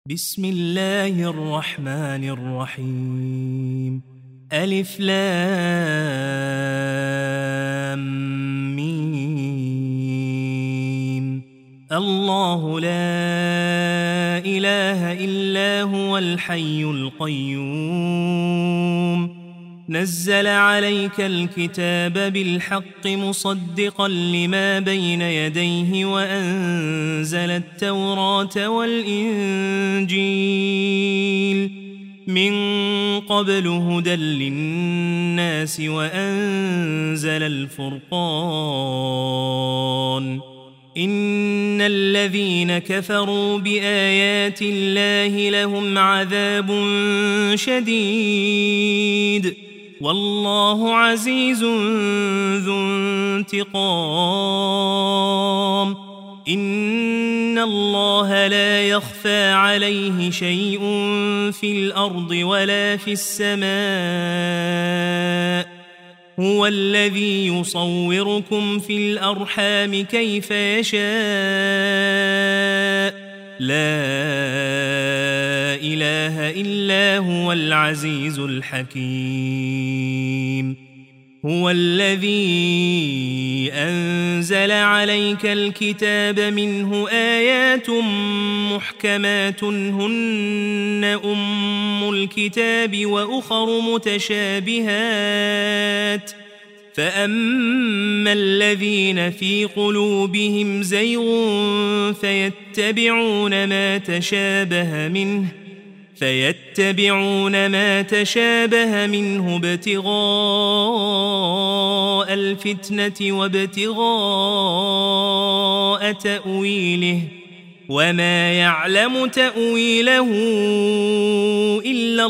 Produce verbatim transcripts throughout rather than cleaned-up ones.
بسم الله الرحمن الرحيم. ألف لام ميم. الله لا إله إلا هو الحي القيوم نزل عليك الكتاب بالحق مصدقا لما بين يديه وأنزل التوراة والإنجيل من قبل هدى للناس وأنزل الفرقان إن الذين كفروا بآيات الله لهم عذاب شديد والله عزيز ذو انتقام إن الله لا يخفى عليه شيء في الأرض ولا في السماء هو الذي يصوركم في الأرحام كيف يشاء لا إله إلا هو العزيز الحكيم هو الذي أنزل عليك الكتاب منه آيات محكمات هن أم الكتاب وأخر متشابهات فأما الذين في قلوبهم زيغ فيتبعون ما تشابه منه فيتبعون ما تشابه منه ابتغاء الفتنة وابتغاء تأويله وما يعلم تأويله إلا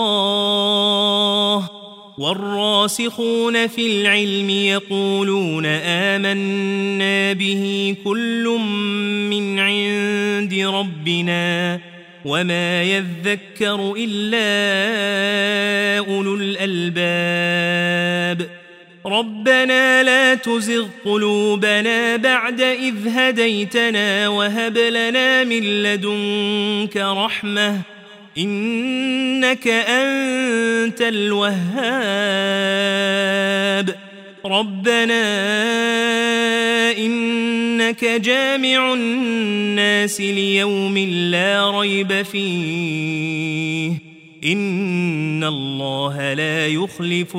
الله والراسخون في العلم يقولون آمنا به كل من عند ربنا وما يذكر إلا أولو الألباب ربنا لا تزغ قلوبنا بعد إذ هديتنا وهب لنا من لدنك رحمة إنك أنت الوهاب ربنا إنك جامع الناس ليوم لا ريب فيه إن الله لا يخلف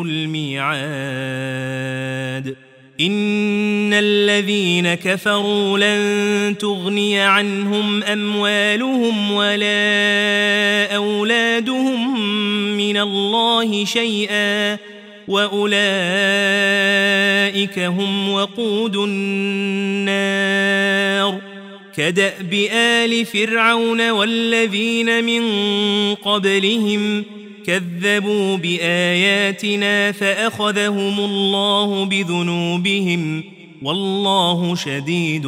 الميعاد إن الذين كفروا لن تغني عنهم أموالهم ولا أولادهم من الله شيئا وأولئك هم وقود النار كدأب آل فرعون والذين من قبلهم كذبوا بآياتنا فأخذهم الله بذنوبهم والله شديد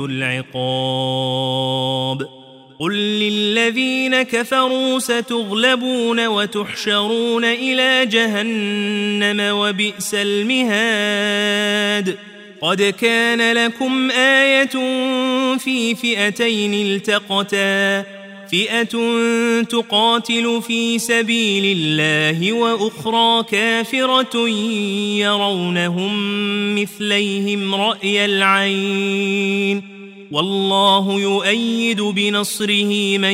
العقاب قل للذين كفروا ستغلبون وتحشرون إلى جهنم وبئس المهاد قد كان لكم آية في فئتين التقتا فئة تقاتل في سبيل الله وأخرى كافرة يرونهم مثليهم رأي العين والله يؤيد بنصره من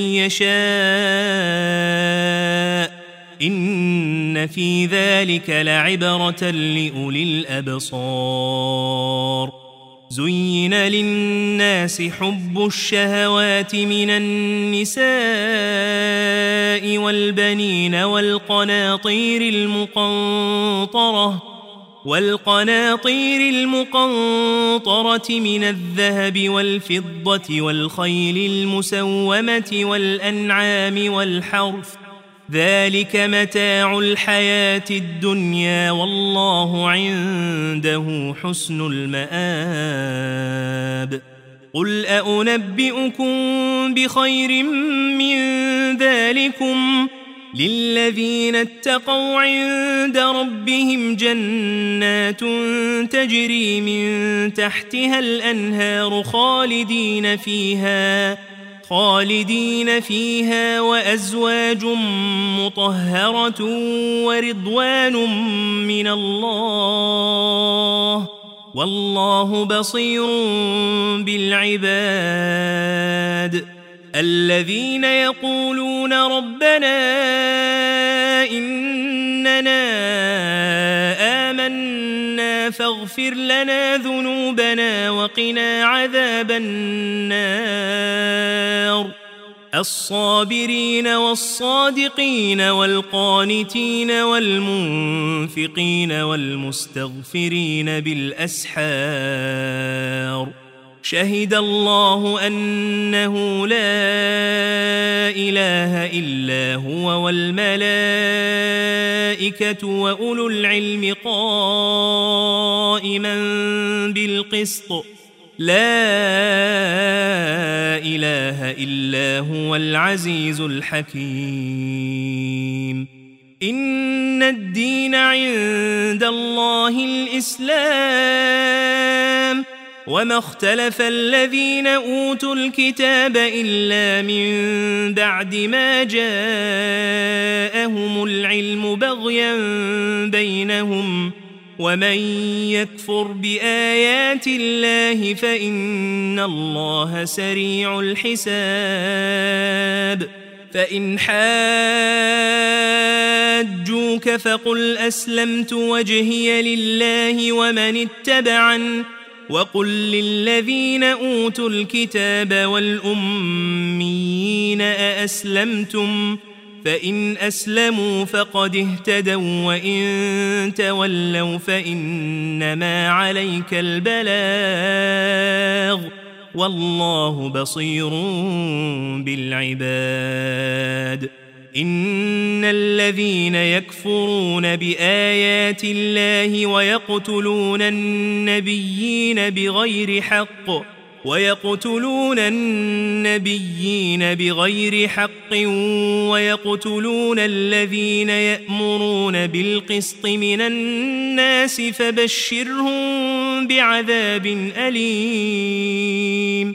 يشاء إن في ذلك لعبرة لأولي الأبصار زين للناس حب الشهوات من النساء والبنين والقناطير المقنطرة والقناطير المقنطرة من الذهب والفضة والخيل المسومة والأنعام والحرث ذلك متاع الحياة الدنيا والله عنده حسن المآب قل أنبئكم بخير من ذلكم للذين اتقوا عند ربهم جنات تجري من تحتها الأنهار خالدين فيها خالدين فيها وأزواج مطهرة ورضوان من الله والله بصير بالعباد الذين يقولون ربنا إننا آمنا فاغفر لنا ذنوبنا وقنا عذاب النار الصابرين والصادقين والقانتين والمنفقين والمستغفرين بالأسحار شهد الله أنه لا إله إلا هو والملائكة وأولو العلم قائما بالقسط لا إله إلا هو العزيز الحكيم إن الدين عند الله الإسلام وما اختلف الذين أوتوا الكتاب إلا من بعد ما جاءهم العلم بغيا بينهم ومن يكفر بآيات الله فإن الله سريع الحساب فإن حاجوك فقل أسلمت وجهي لله ومن اتبعن وقل للذين أوتوا الكتاب والأميين أأسلمتم فإن أسلموا فقد اهتدوا وإن تولوا فإنما عليك البلاغ والله بصير بالعباد إن الذين يكفرون بآيات الله ويقتلون النبيين بغير حق ويقتلون النبيين بغير حق ويقتلون الذين يأمرون بالقسط من الناس فبشرهم بعذاب أليم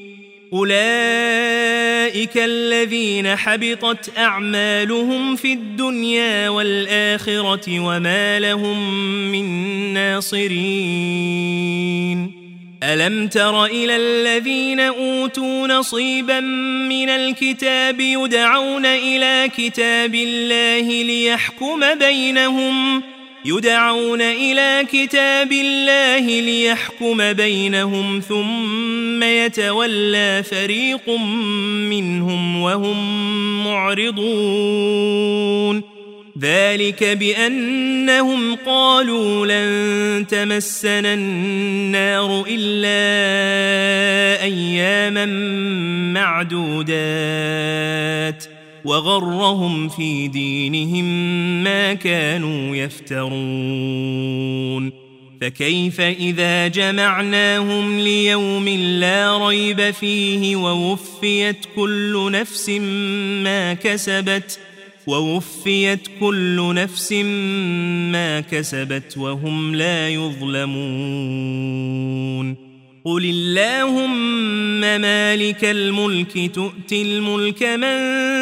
أولئك الذين حبطت أعمالهم في الدنيا والآخرة وما لهم من ناصرين ألم تر إلى الذين أوتوا نصيبا من الكتاب يدعون إلى كتاب الله ليحكم بينهم يدعون إلى كتاب الله ليحكم بينهم ثم يتولى فريق منهم وهم معرضون ذلك بأنهم قالوا لن تمسنا النار إلا أياما معدودات وغرهم في دينهم ما كانوا يفترون فكيف إذا جمعناهم ليوم لا ريب فيه ووفيت كل نفس ما كسبت ووفيت كل نفس ما كسبت وهم لا يظلمون قل اللهم مالك الملك تؤتي الملك من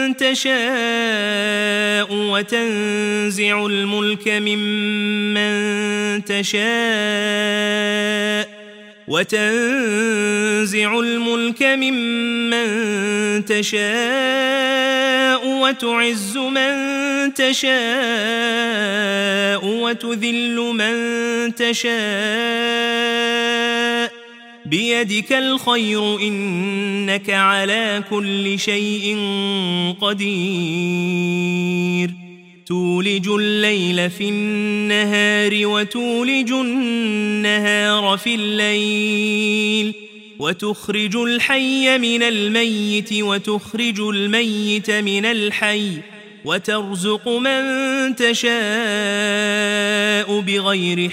تشاء وتنزع الملك ممن تشاء وتنزع الملك ممن تشاء وتعز من تشاء وتذل من تشاء بيدك الخير إنك على كل شيء قدير تولج الليل في النهار وتولج النهار في الليل وتخرج الحي من الميت وتخرج الميت من الحي وترزق من تشاء بغير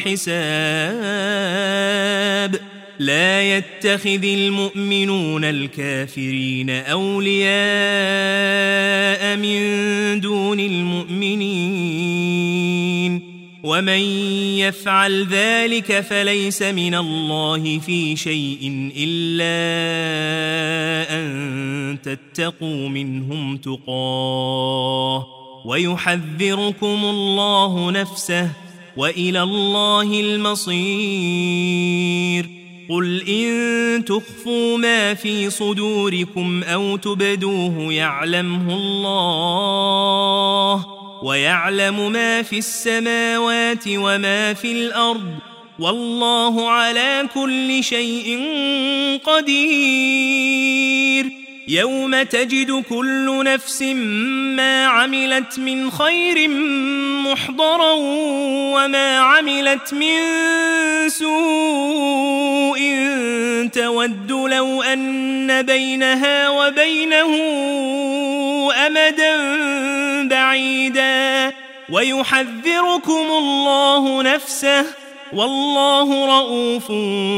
حساب لا يتخذ المؤمنون الكافرين أولياء من دون المؤمنين ومن يفعل ذلك فليس من الله في شيء إلا أن تتقوا منهم تقاه ويحذركم الله نفسه وإلى الله المصير. قل إن تخفوا ما في صدوركم أو تبدوه يعلمه الله ويعلم ما في السماوات وما في الأرض والله على كل شيء قدير. يوم تجد كل نفس ما عملت من خير محضرا وما عملت من سوء تود لو أن بينها وبينه أمدا بعيدا ويحذركم الله نفسه والله رؤوف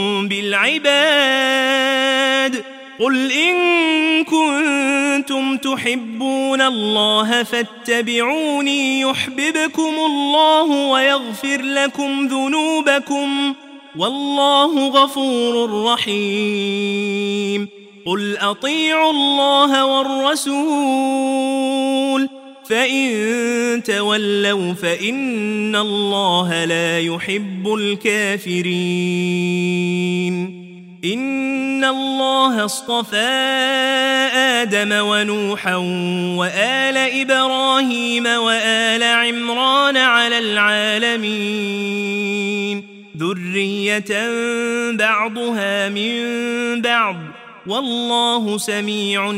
بالعباد. قل إن كنتم تحبون الله فاتبعوني يحببكم الله ويغفر لكم ذنوبكم والله غفور رحيم. قل أطيعوا الله والرسول فإن تولوا فإن الله لا يحب الكافرين. إن الله اصطفى آدم ونوحا وآل إبراهيم وآل عمران على العالمين ذرية بعضها من بعض والله سميع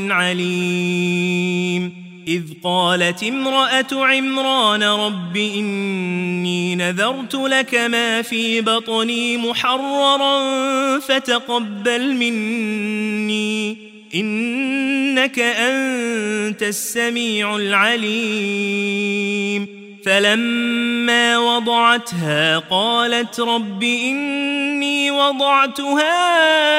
عليم. إذ قالت امرأة عمران رب إني نذرت لك ما في بطني محررا فتقبل مني إنك أنت السميع العليم. فلما وضعتها قالت رب إني وضعتها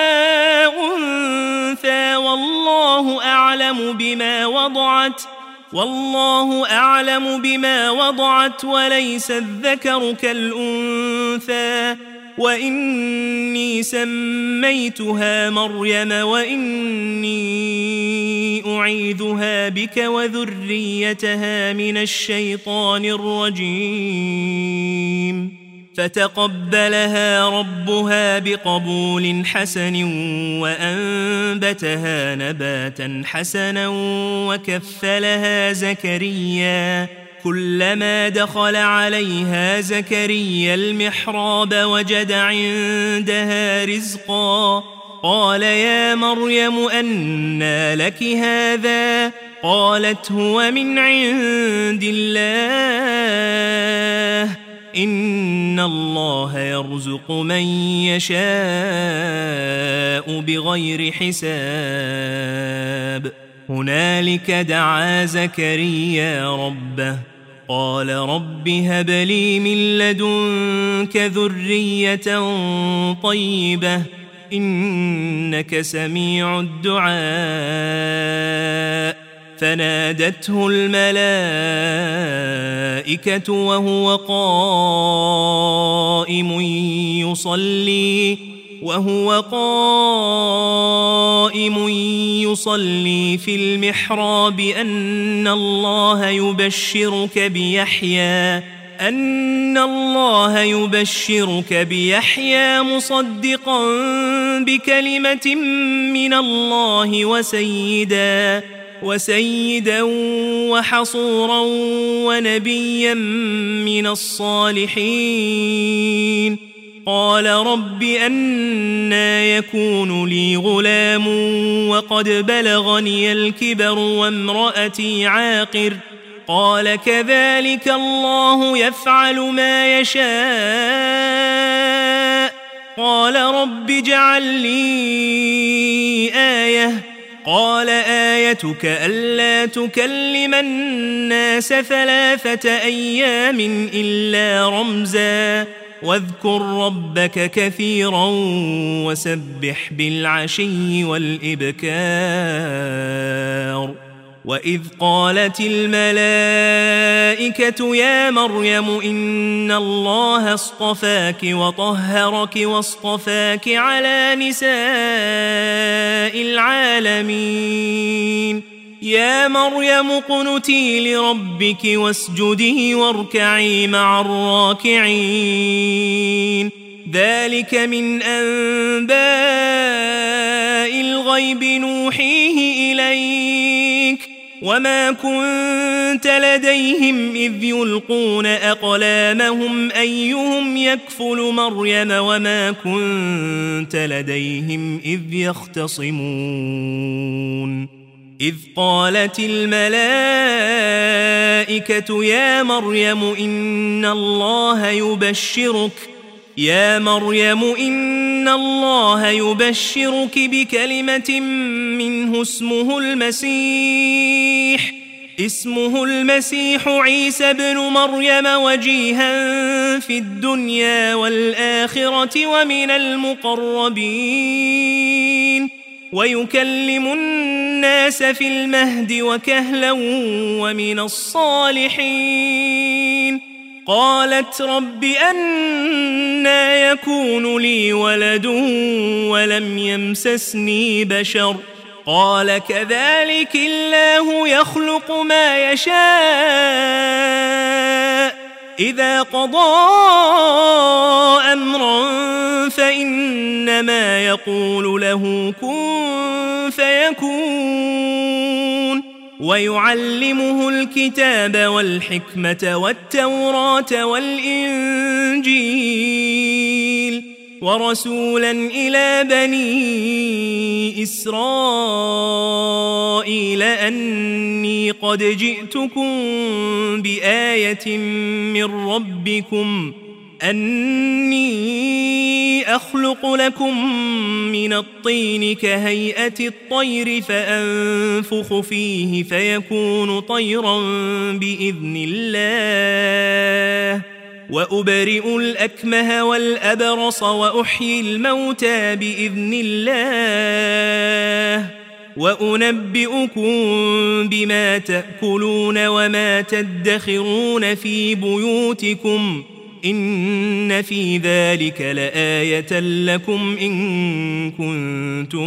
أنثى والله أعلم بما وضعت والله أعلم بما وضعت وليس الذكر كالأنثى وإني سميتها مريم وإني أعيذها بك وذريتها من الشيطان الرجيم. فتقبلها ربها بقبول حسن وأنبتها نباتا حسنا وكفلها زكريا. كلما دخل عليها زكريا المحراب وجد عندها رزقا قال يا مريم أنى لك هذا قالت هو من عند الله إن الله يرزق من يشاء بغير حساب. هنالك دعا زكريا ربه قال رب هب لي من لدنك ذرية طيبة إنك سميع الدعاء. فنادته الملائكة وهو قائم يصلي وهو قائم يصلي في المحراب أن الله يبشرك بيحيى أن الله يبشرك بيحيى مصدقا بكلمة من الله وسيدا وسيدا وحصورا ونبيا من الصالحين. قال رب أنى يكون لي غلام وقد بلغني الكبر وامرأتي عاقر قال كذلك الله يفعل ما يشاء. قال رب اجعل لي آية قال آيتك ألا تكلم الناس ثلاثة أيام إلا رمزا واذكر ربك كثيرا وسبح بالعشي والإبكار. وإذ قالت الملائكة يا مريم إن الله اصطفاك وطهرك واصطفاك على نساء العالمين يا مريم اقنتي لربك واسجدي واركعي مع الراكعين ذلك من أنباء الغيب نوحيه إليك وما كنت لديهم إذ يلقون أقلامهم أيهم يكفل مريم وما كنت لديهم إذ يختصمون إذ قالت الملائكة يا مريم إن الله يبشرك يا مريم إن الله يبشرك بكلمة منه اسمه المسيح اسمه المسيح عيسى بن مريم وجيها في الدنيا والآخرة ومن المقربين ويكلم الناس في المهد وكهلا ومن الصالحين قالت رب أنى يكون لي ولد ولم يمسسني بشر قال كذلك الله يخلق ما يشاء إذا قضى أمرا فإنما يقول له كن فيكون ويعلمه الكتاب والحكمة والتوراة والإنجيل ورسولا إلى بني إسرائيل أني قد جئتكم بآية من ربكم أني أخلق لكم من الطين كهيئة الطير فأنفخ فيه فيكون طيرا بإذن الله وأبرئ الأكمه والأبرص وأحيي الموتى بإذن الله وأنبئكم بما تأكلون وما تدخرون في بيوتكم إن في ذلك لآية لكم إن كنتم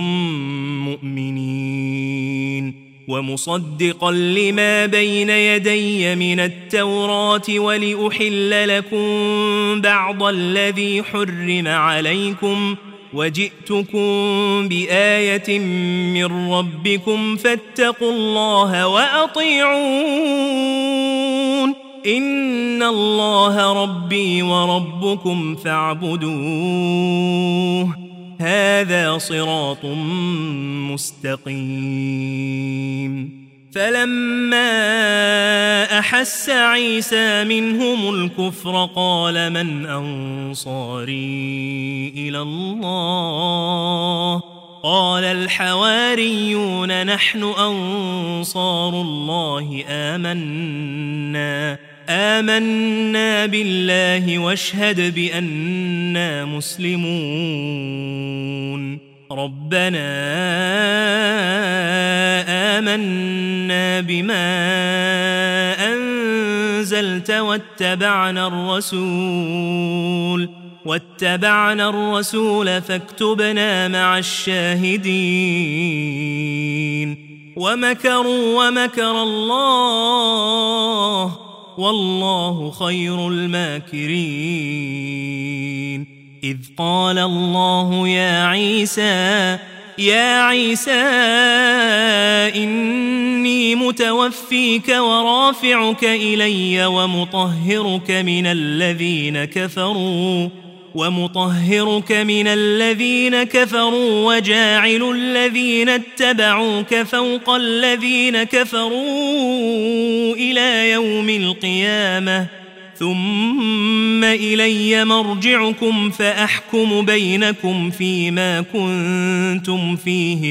مؤمنين ومصدقا لما بين يدي من التوراة ولأحل لكم بعض الذي حرم عليكم وجئتكم بآية من ربكم فاتقوا الله وأطيعون إن الله ربي وربكم فاعبدوه هذا صراط مستقيم فلما أحس عيسى منهم الكفر قال من أنصاري إلى الله قال الحواريون نحن أنصار الله آمنا آمنا بالله واشهد بأننا مسلمون ربنا آمنا بما أنزلت واتبعنا الرسول واتبعنا الرسول فاكتبنا مع الشاهدين ومكروا ومكر الله والله خير الماكرين إذ قال الله يا عيسى يا عيسى إني متوفيك ورافعك إلي ومطهرك من الذين كفروا ومطهرك من الذين كفروا وجاعل الذين اتبعوك فوق الذين كفروا إلى يوم القيامة ثم إلي مرجعكم فأحكم بينكم فيما كنتم فيه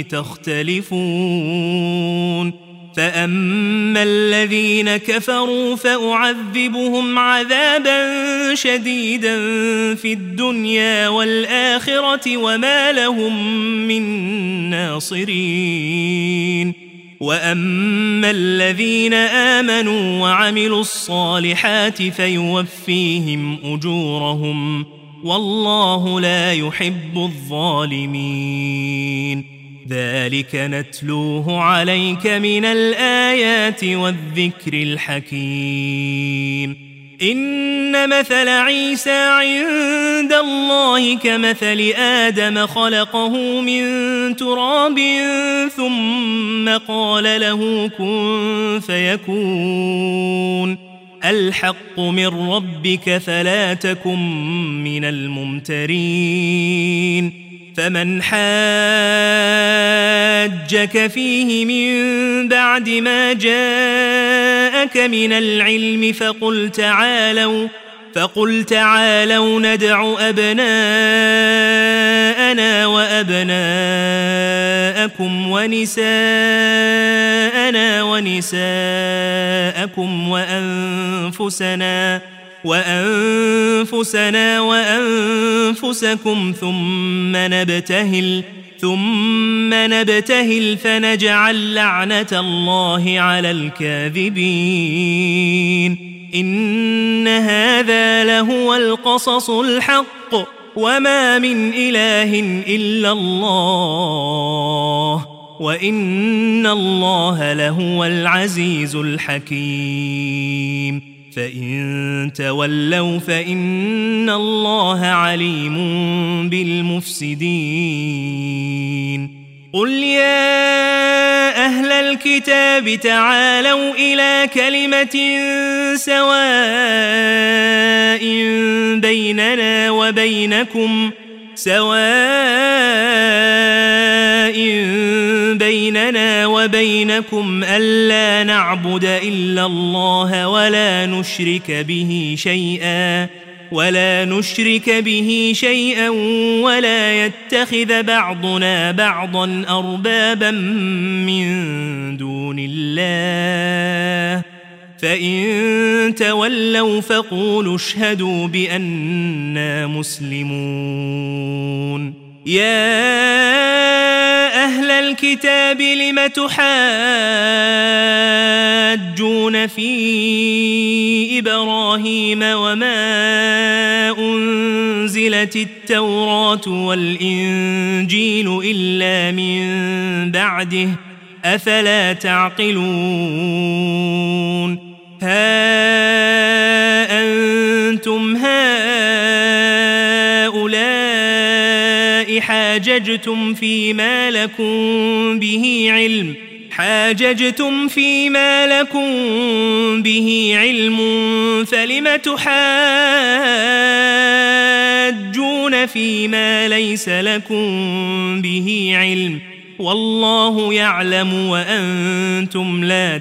تختلفون فأما الذين كفروا فأعذبهم عذابا شديدا في الدنيا والآخرة وما لهم من ناصرين وأما الذين آمنوا وعملوا الصالحات فيوفيهم أجورهم والله لا يحب الظالمين ذلك نتلوه عليك من الآيات والذكر الحكيم إن مثل عيسى عند الله كمثل آدم خلقه من تراب ثم قال له كن فيكون الحق من ربك فلا تكن من الممترين فمن حاجك فيه من بعد ما جاءك من العلم فقل تعالوا فقل تعالوا ندع أبناءنا وأبناءكم ونساءنا ونساءكم وأنفسنا وأنفسنا وأنفسكم ثم نبتهل ثم نبتهل فنجعل لعنة الله على الكاذبين إن هذا لهو القصص الحق وما من إله إلا الله وإن الله لهو العزيز الحكيم فإن تولوا فإن الله عليم بالمفسدين قل يا أهل الكتاب تعالوا إلى كلمة سواء بيننا وبينكم سواء بيننا وبينكم ألا نعبد إلا الله ولا نشرك به شيئا ولا نشرك به شيئا ولا يتخذ بعضنا بعضا أربابا من دون الله فإن تولوا فقولوا اشهدوا بأننا مسلمون يا أهل الكتاب لم تحاجون في إبراهيم وما أنزلت التوراة والإنجيل إلا من بعده أفلا تعقلون ها أنتم هؤلاء حاججتم فيما لكم به علم حاججتم فيما لكم به علم فلم تحاجون فيما ليس لكم به علم والله يعلم وأنتم لا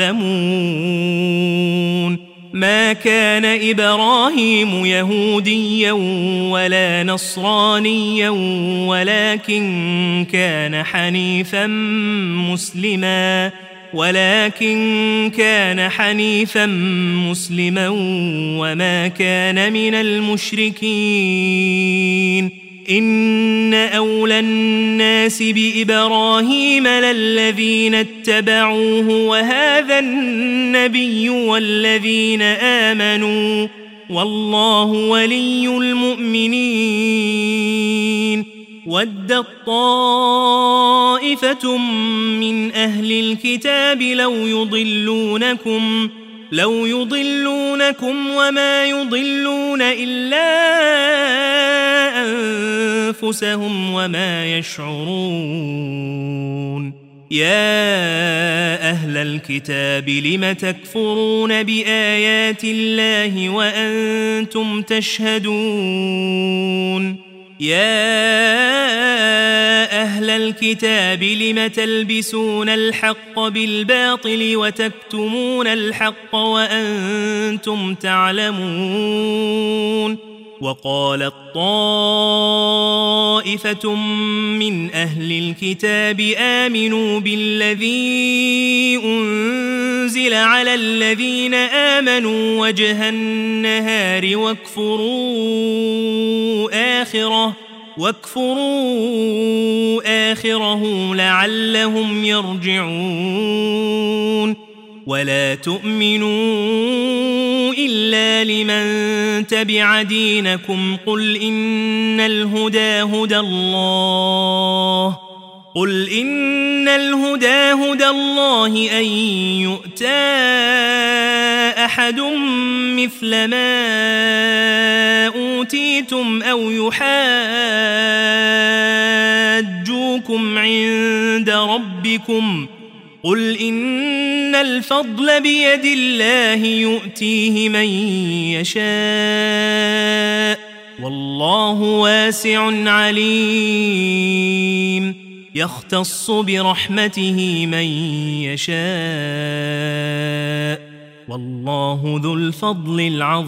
تعلمون ما كان إبراهيم يهوديا ولا نصرانيا ولكن كان حنيفا مسلما ولكن كان حنيفا مسلما وما كان من المشركين إن أولى الناس بإبراهيم للذين اتبعوه وهذا النبي والذين آمنوا والله ولي المؤمنين ودت طائفة من أهل الكتاب لو يضلونكم لو يضلونكم وما يضلون إلا أنفسهم وما يشعرون يا أهل الكتاب لم تكفرون بآيات الله وأنتم تشهدون يا أهل الكتاب لم تلبسون الحق بالباطل وتكتمون الحق وأنتم تعلمون وقالت طائفة من أهل الكتاب آمنوا بالذي أنزل على الذين آمنوا وجه النهار واكفروا آخره واكفروا آخره لعلهم يرجعون ولا تؤمنوا إلا لمن تبع دينكم قل إن الهدى هدى الله قل إن الهدى هدى الله أن يؤتى أحد مثل ما أوتيتم أو يحاجوكم عند ربكم قل إن الفضل بيد الله يؤتيه من يشاء والله واسع عليم يختص برحمته من يشاء والله ذو الفضل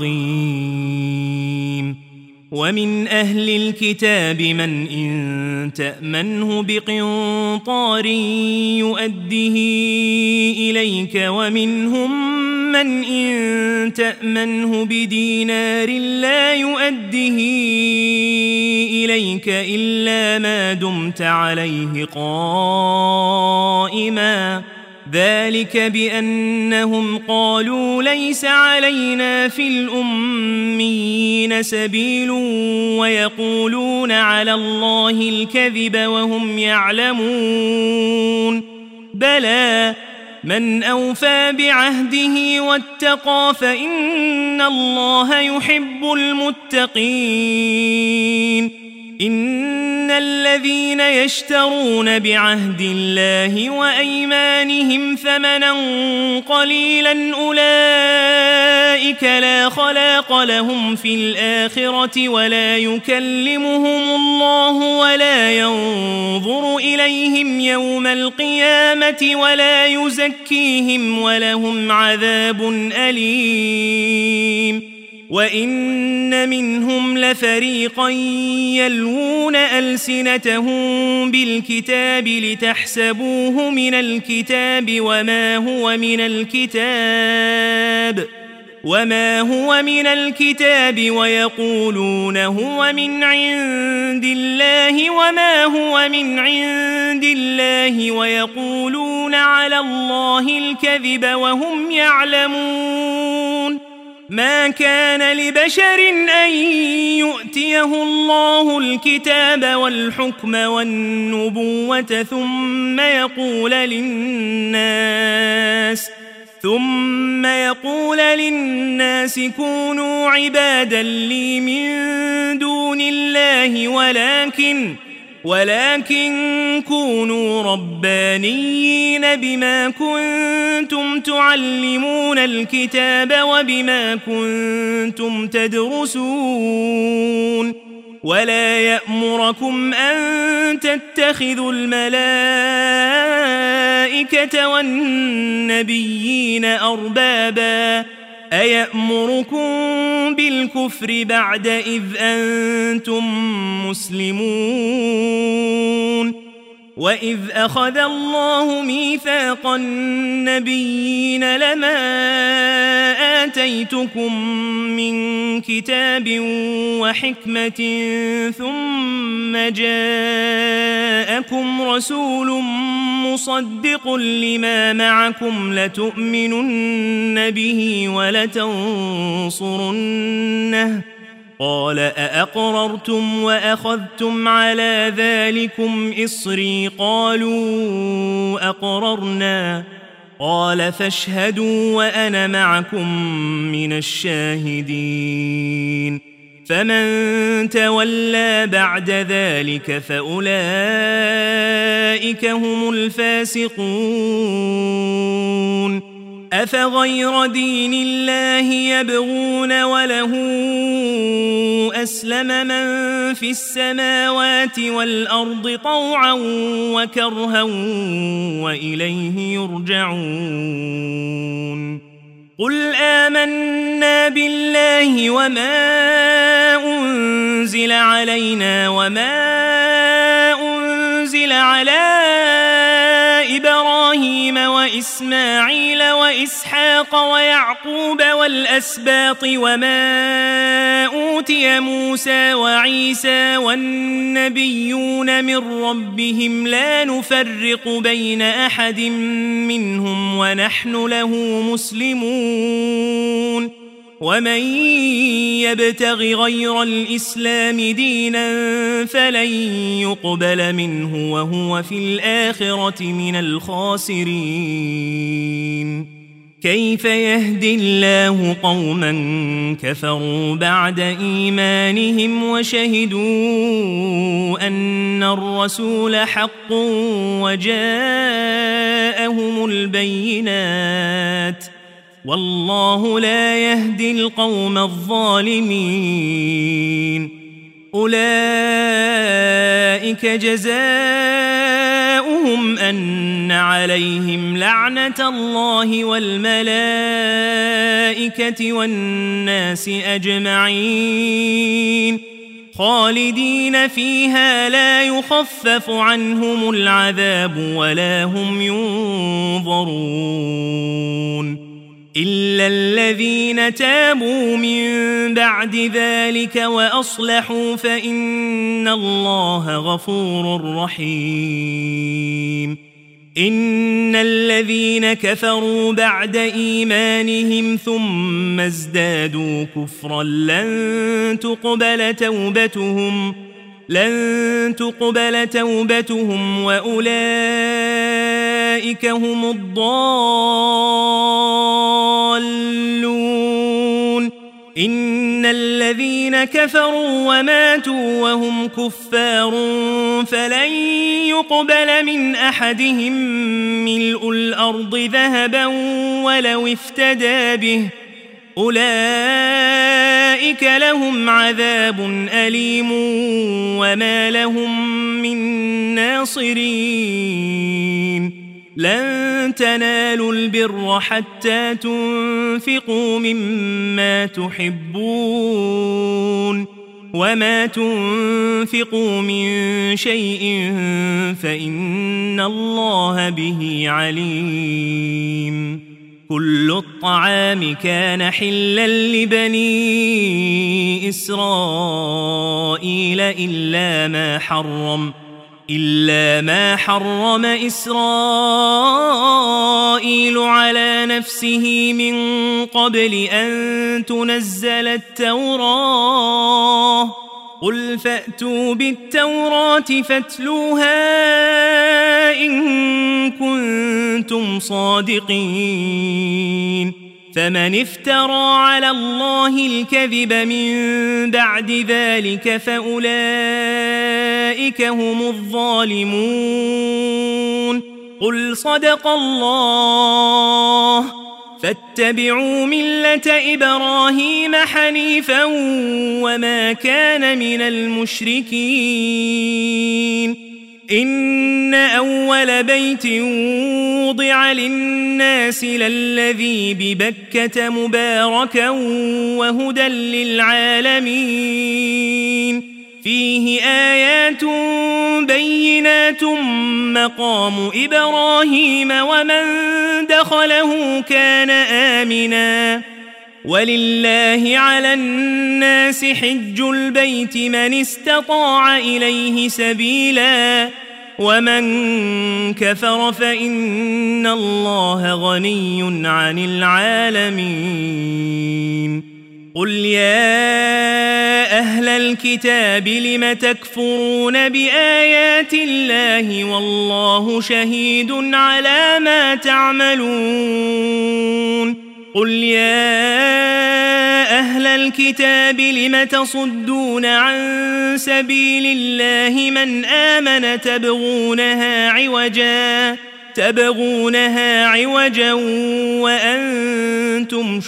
العظيم ومن أهل الكتاب من إن تأمنه بقنطار يؤده إليك ومنهم من إن تأمنه بدينار لا يؤده إليك إلا ما دمت عليه قائما ذلك بأنهم قالوا ليس علينا في الأميين سبيل ويقولون على الله الكذب وهم يعلمون بلى من أوفى بعهده واتقى فإن الله يحب المتقين إن الذين يشترون بعهد الله وأيمانهم ثمنا قليلا أولئك لا خلاق لهم في الآخرة ولا يكلمهم الله ولا ينظر إليهم يوم القيامة ولا يزكيهم ولهم عذاب أليم وإن منهم لفريقا يلوون ألسنتهم بالكتاب لتحسبوه من الكتاب وما هو من الكتاب وما هو من الكتاب ويقولون هو من عند الله وما هو من عند الله ويقولون على الله الكذب وهم يعلمون ما كان لبشر أن يؤتيه الله الكتاب والحكم والنبوة ثم يقول للناس ثم يقول للناس كونوا عبادا لي من دون الله ولكن ولكن كونوا ربانيين بما كنتم تعلمون الكتاب وبما كنتم تدرسون ولا يأمركم أن تتخذوا الملائكة والنبيين أربابا أيأمركم بالكفر بعد إذ أنتم مسلمون وإذ أخذ الله ميثاق النبيين لما آتيتكم من كتاب وحكمة ثم جاءكم رسول مصدق لما معكم لتؤمنن به ولتنصرنه قال أأقررتم وأخذتم على ذلكم إصري قالوا أقررنا قال فاشهدوا وأنا معكم من الشاهدين فمن تولى بعد ذلك فأولئك هم الفاسقون أفغير دين الله يبغون وله أسلم من في السماوات والأرض طوعا وكرها وإليه يرجعون قل آمنا بالله وما أنزل علينا وما أنزل على إبراهيم إبراهيم وإسماعيل وإسحاق ويعقوب والأسباط وما أوتي موسى وعيسى والنبيون من ربهم لا نفرق بين أحد منهم ونحن له مسلمون ومن يبتغ غير الإسلام دينا فلن يقبل منه وهو في الآخرة من الخاسرين كيف يهدي الله قوما كفروا بعد إيمانهم وشهدوا أن الرسول حق وجاءهم البينات والله لا يهدي القوم الظالمين أولئك جزاؤهم أن عليهم لعنة الله والملائكة والناس أجمعين خالدين فيها لا يخفف عنهم العذاب ولا هم ينظرون إلا الذين تابوا من بعد ذلك وأصلحوا فإن الله غفور رحيم إن الذين كفروا بعد إيمانهم ثم ازدادوا كفرا لن تقبل توبتهم لن تقبل توبتهم وأولئك هم الضالون إن الذين كفروا وماتوا وهم كفار فلن يقبل من أحدهم ملء الأرض ذهبا ولو افتدى به أولئك لهم عذاب أليم وما لهم من ناصرين لن تنالوا البر حتى تنفقوا مما تحبون وما تنفقوا من شيء فإن الله به عليم كل الطعام كان حلا لبني إسرائيل إلا ما حرم إلا ما حرم إسرائيل على نفسه من قبل أن تنزل التوراة قل فأتوا بالتوراة فاتلوها إن كنتم صادقين فمن افترى على الله الكذب من بعد ذلك فأولئك هم الظالمون قل صدق الله فاتبعوا ملة إبراهيم حنيفا وما كان من المشركين إن أول بيت وضع للناس للذي ببكة مباركا وهدى للعالمين فيه آيات بينات مقام إبراهيم ومن دخله كان آمنا ولله على الناس حج البيت من استطاع إليه سبيلا ومن كفر فإن الله غني عن العالمين قل يا أهل الكتاب لم تكفرون بآيات الله والله شهيد على ما تعملون قل يا أهل الكتاب لم تصدون عن سبيل الله من آمن تبغونها عوجا تبغونها عوجا وأنتم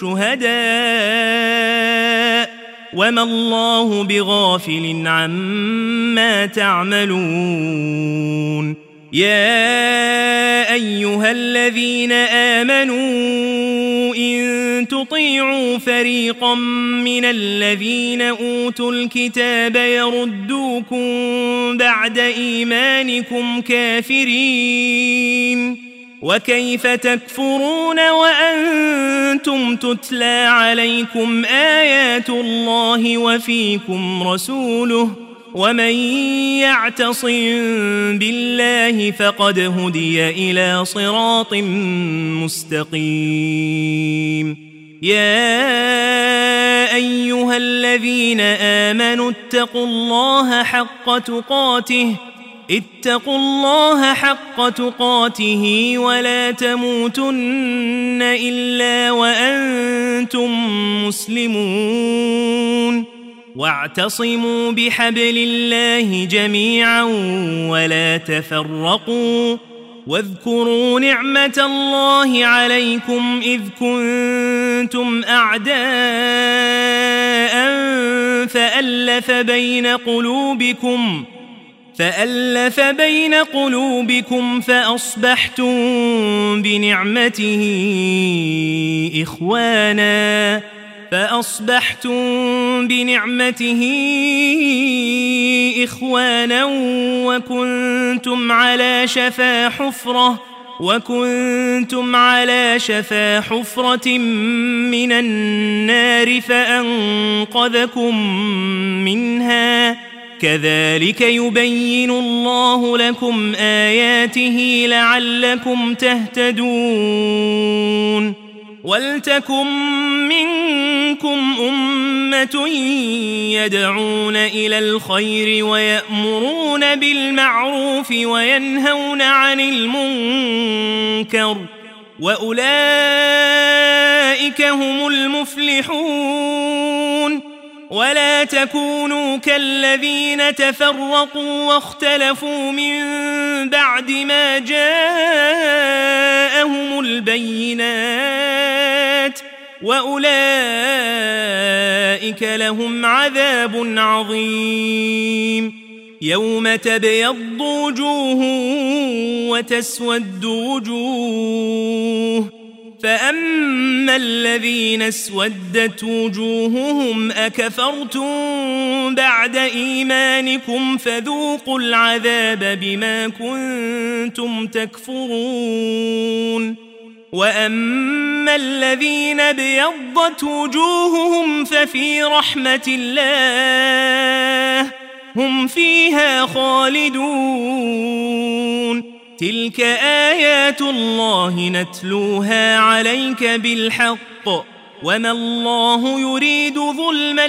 شهداء وما الله بغافل عما تعملون يا أيها الذين آمنوا إن تطيعوا فريقا من الذين أوتوا الكتاب يردوكم بعد إيمانكم كافرين وكيف تكفرون وأنتم تتلى عليكم آيات الله وفيكم رسوله ومن يعتصم بالله فقد هدي إلى صراط مستقيم يا أيها الذين آمنوا اتقوا الله حق تقاته اتقوا الله حق تقاته ولا تموتن إلا وأنتم مسلمون واعتصموا بحبل الله جميعا ولا تفرقوا واذكروا نعمة الله عليكم إذ كنتم أعداء فألف بين قلوبكم فألف بين قلوبكم فأصبحتم بنعمته إخوانا فأصبحتم بنعمته إخوانا وكنتم على شفا حفرة وكنتم على شفا حفرة من النار فأنقذكم منها كذلك يبين الله لكم آياته لعلكم تهتدون ولتكن منكم أمة يدعون إلى الخير ويأمرون بالمعروف وينهون عن المنكر وأولئك هم المفلحون ولا تكونوا كالذين تفرقوا واختلفوا من بعد ما جاءهم البينات وأولئك لهم عذاب عظيم يوم تبيض وجوه وتسود وجوه فأما الذين اسودت وجوههم أكفرتم بعد إيمانكم فذوقوا العذاب بما كنتم تكفرون وأما الذين ابيضت وجوههم ففي رحمة الله هم فيها خالدون تلك آيات الله نتلوها عليك بالحق وما الله يريد ظلما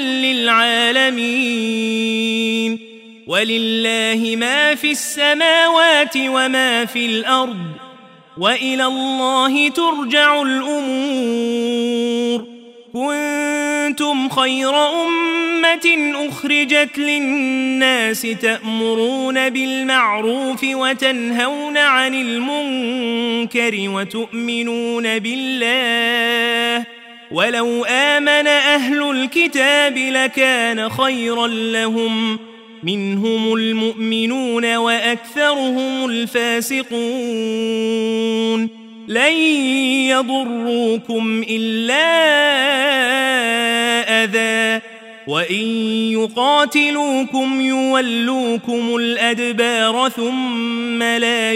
للعالمين ولله ما في السماوات وما في الأرض وإلى الله ترجع الأمور كنتم خير أمة أخرجت للناس تأمرون بالمعروف وتنهون عن المنكر وتؤمنون بالله ولو آمن أهل الكتاب لكان خيرا لهم منهم المؤمنون وأكثرهم الفاسقون لن يضروكم إلا أذى وإن يقاتلوكم يولوكم الأدبار ثم لا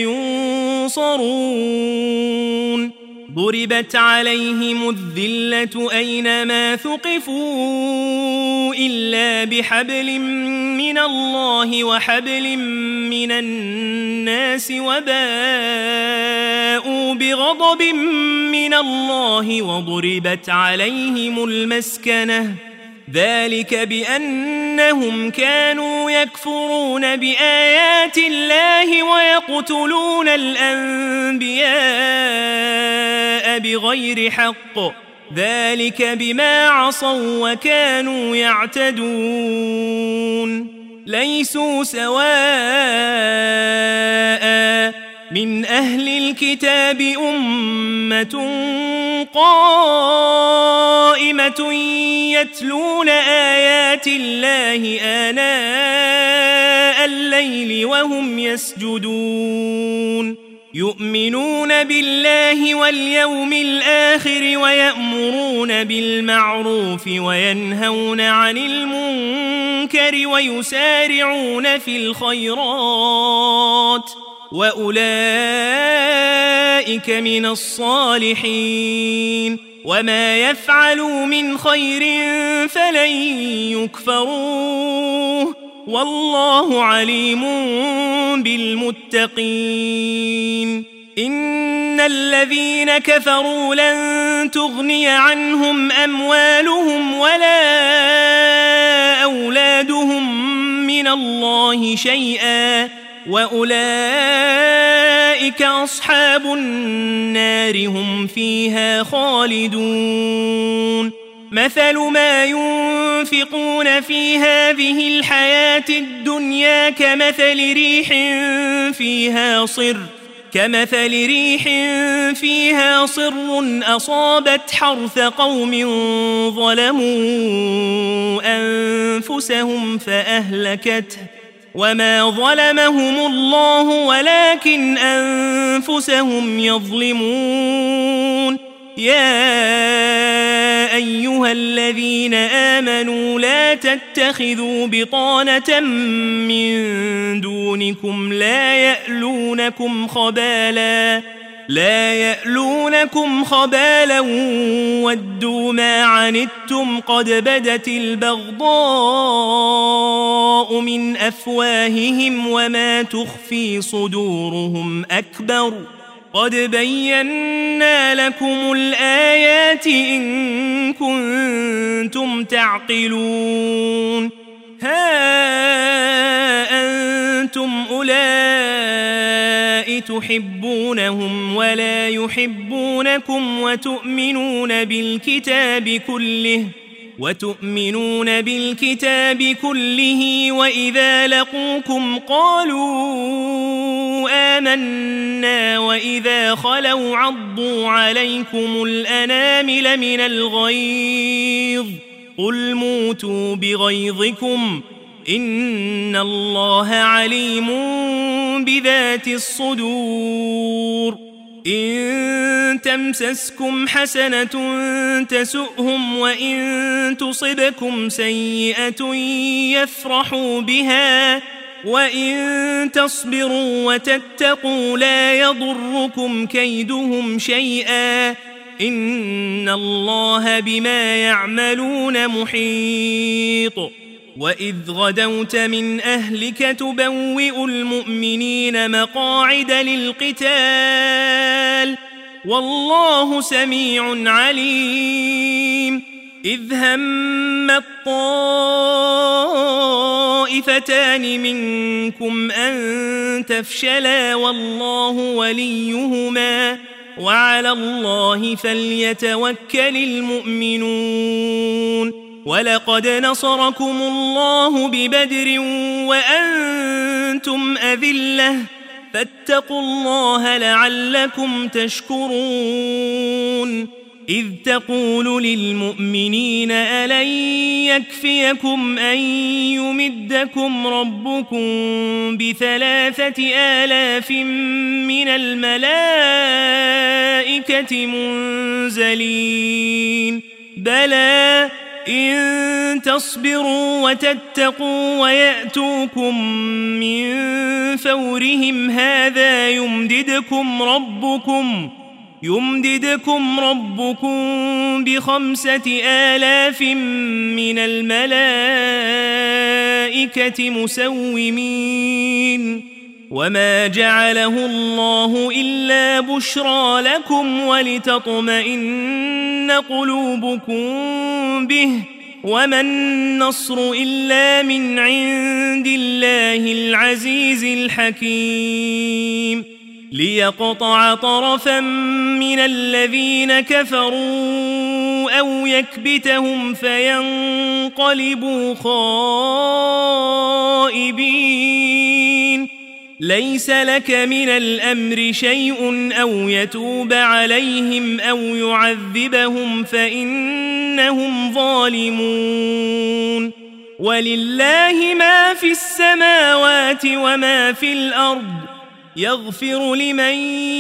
ينصرون ضربت عليهم الذلة أينما ثقفوا إلا بحبل من الله وحبل من الناس وباءوا بغضب من الله وضربت عليهم المسكنة ذلك بأنهم كانوا يكفرون بآيات الله ويقتلون الأنبياء بغير حق ذلك بما عصوا وكانوا يعتدون ليسوا سواء من أهل الكتاب أمة قائمة يتلون آيات الله آناء الليل وهم يسجدون يؤمنون بالله واليوم الآخر ويأمرون بالمعروف وينهون عن المنكر ويسارعون في الخيرات وأولئك من الصالحين وما يفعلوا من خير فلن يكفروه والله عليم بالمتقين إن الذين كفروا لن تغني عنهم أموالهم ولا أولادهم من الله شيئا وأولئك أصحاب النار هم فيها خالدون مثل ما ينفقون في هذه الحياة الدنيا كمثل ريح فيها صر كمثل ريح فيها صر أصابت حرث قوم ظلموا أنفسهم فأهلكته وما ظلمهم الله ولكن أنفسهم يظلمون يا أيها الذين آمنوا لا تتخذوا بطانة من دونكم لا يألونكم خبالا لا يألونكم خبالا ودوا ما عنتم قد بدت البغضاء من أفواههم وما تخفي صدورهم أكبر قد بينا لكم الآيات إن كنتم تعقلون ها أنتم أولئك تحبونهم ولا يحبونكم وتؤمنون بالكتاب كله وتؤمنون بالكتاب كله وإذا لقوكم قالوا آمنا وإذا خلوا عضوا عليكم الأنامل من الغيظ قل موتوا بغيظكم إن الله عليم بذات الصدور إن تمسسكم حسنة تسؤهم وإن تصبكم سيئة يفرحوا بها وإن تصبروا وتتقوا لا يضركم كيدهم شيئا إن الله بما يعملون محيط وإذ غدوت من أهلك تبوئ المؤمنين مقاعد للقتال والله سميع عليم إذ هم الطائفتان منكم أن تفشلا والله وليهما وعلى الله فليتوكل المؤمنون ولقد نصركم الله ببدر وأنتم أذلة فاتقوا الله لعلكم تشكرون إذ تقول للمؤمنين ألن يكفيكم أن يمدكم ربكم بثلاثة آلاف من الملائكة منزلين بلى إن تصبروا وتتقوا ويأتوكم من فورهم هذا يمددكم ربكم يمددكم ربكم بخمسة آلاف من الملائكة مسومين وما جعله الله إلا بشرى لكم ولتطمئن قلوبكم به وما النصر إلا من عند الله العزيز الحكيم ليقطع طرفا من الذين كفروا أو يكبتهم فينقلبوا خائبين ليس لك من الأمر شيء أو يتوب عليهم أو يعذبهم فإنهم ظالمون ولله ما في السماوات وما في الأرض يغفر لمن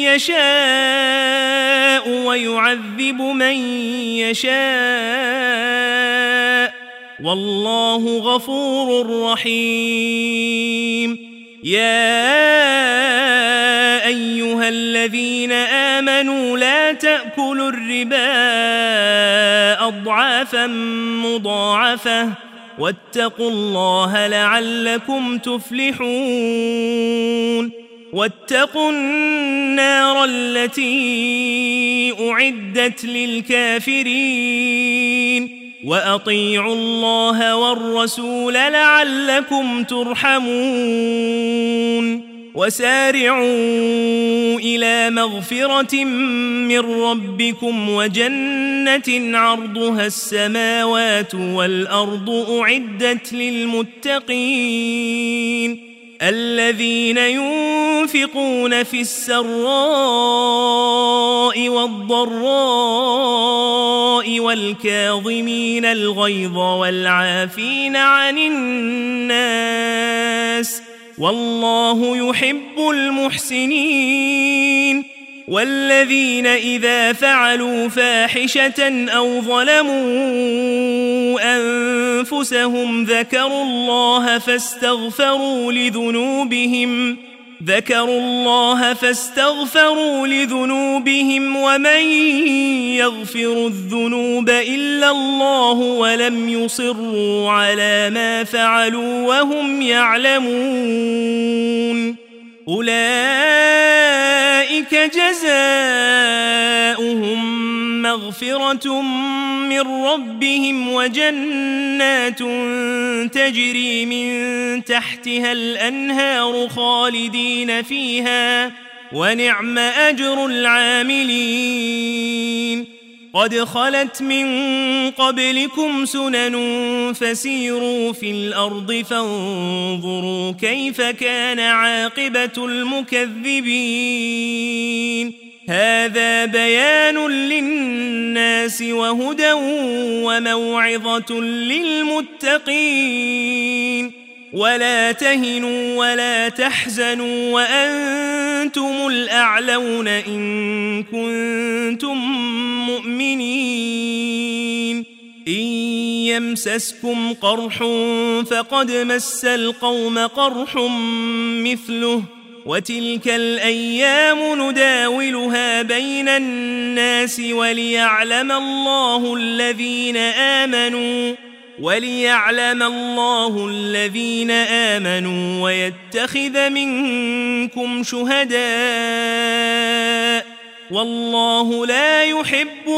يشاء ويعذب من يشاء والله غفور رحيم يا أيها الذين آمنوا لا تأكلوا الربا أضعافا مضاعفة واتقوا الله لعلكم تفلحون واتقوا النار التي أعدت للكافرين وأطيعوا الله والرسول لعلكم ترحمون وسارعوا إلى مغفرة من ربكم وجنة عرضها السماوات والأرض أعدت للمتقين الذين ينفقون في السراء والضراء والكاظمين الغيظ والعافين عن الناس والله يحب المحسنين والذين إذا فعلوا فاحشة أو ظلموا أنفسهم ذكروا الله فاستغفروا لذنوبهم ذكروا الله فاستغفروا لذنوبهم ومن يغفر الذنوب إلا الله ولم يصروا على ما فعلوا وهم يعلمون أولئك جزاؤهم مغفرة من ربهم وجنات تجري من تحتها الأنهار خالدين فيها ونعم أجر العاملين قد خلت من قبلكم سنن فسيروا في الأرض فانظروا كيف كان عاقبة المكذبين هذا بيان للناس وهدى وموعظة للمتقين ولا تهنوا ولا تحزنوا وأنتم الأعلون إن كنتم مؤمنين إن يمسسكم قرح فقد مس القوم قرح مثله وتلك الأيام نداولها بين الناس وليعلم الله الذين آمنوا وليعلم الله الذين آمنوا ويتخذ منكم شهداء والله لا يحب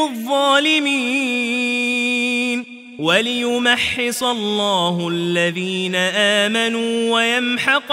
الظالمين وليمحص الله الذين آمنوا ويمحق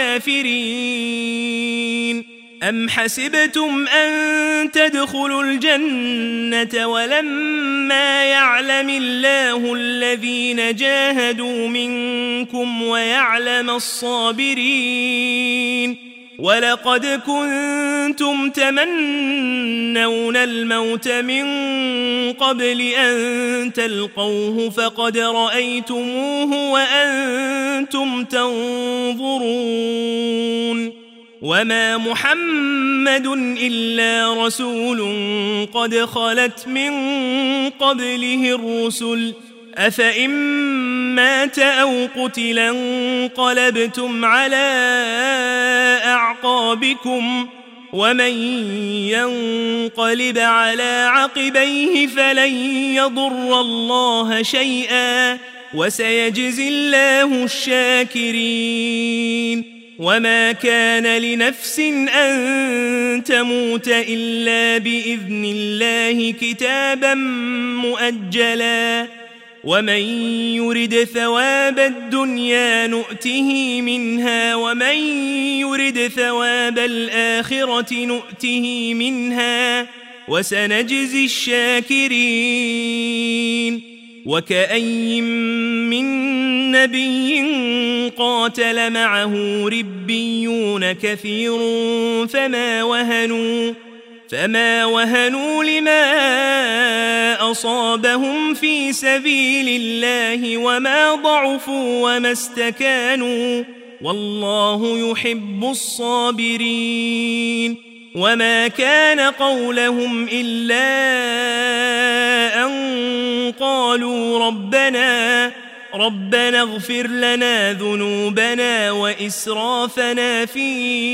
الكافرين أم حسبتم أن تدخلوا الجنة ولما يعلم الله الذين جاهدوا منكم ويعلم الصابرين ولقد كنتم تمنون الموت من قبل أن تلقوه فقد رأيتموه وأنتم تنظرون وما محمد إلا رسول قد خلت من قبله الرسل أفإن مات أو قتل انقلبتم على أعقابكم ومن ينقلب على عقبيه فلن يضر الله شيئا وسيجزي الله الشاكرين وما كان لنفس أن تموت إلا بإذن الله كتابا مؤجلا ومن يرد ثواب الدنيا نؤته منها ومن يرد ثواب الآخرة نؤته منها وسنجزي الشاكرين وكأي من نبي قاتل معه ربيون كثير فما وهنوا فما وهنوا لما أصابهم في سبيل الله وما ضعفوا وما استكانوا والله يحب الصابرين وما كان قولهم إلا أن قالوا ربنا ربنا اغفر لنا ذنوبنا وإسرافنا في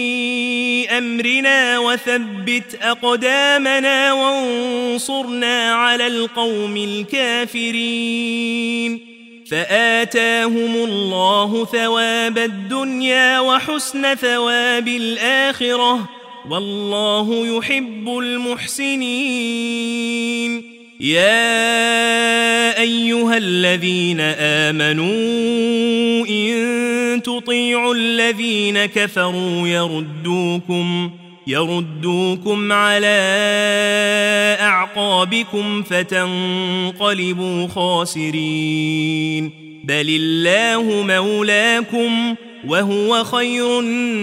أمرنا وثبت أقدامنا وانصرنا على القوم الكافرين فآتاهم الله ثواب الدنيا وحسن ثواب الآخرة والله يحب المحسنين يا أيها الذين آمنوا إن تطيعوا الذين كفروا يردوكم يردوكم على أعقابكم فتنقلبوا خاسرين بل الله مولاكم وهو خير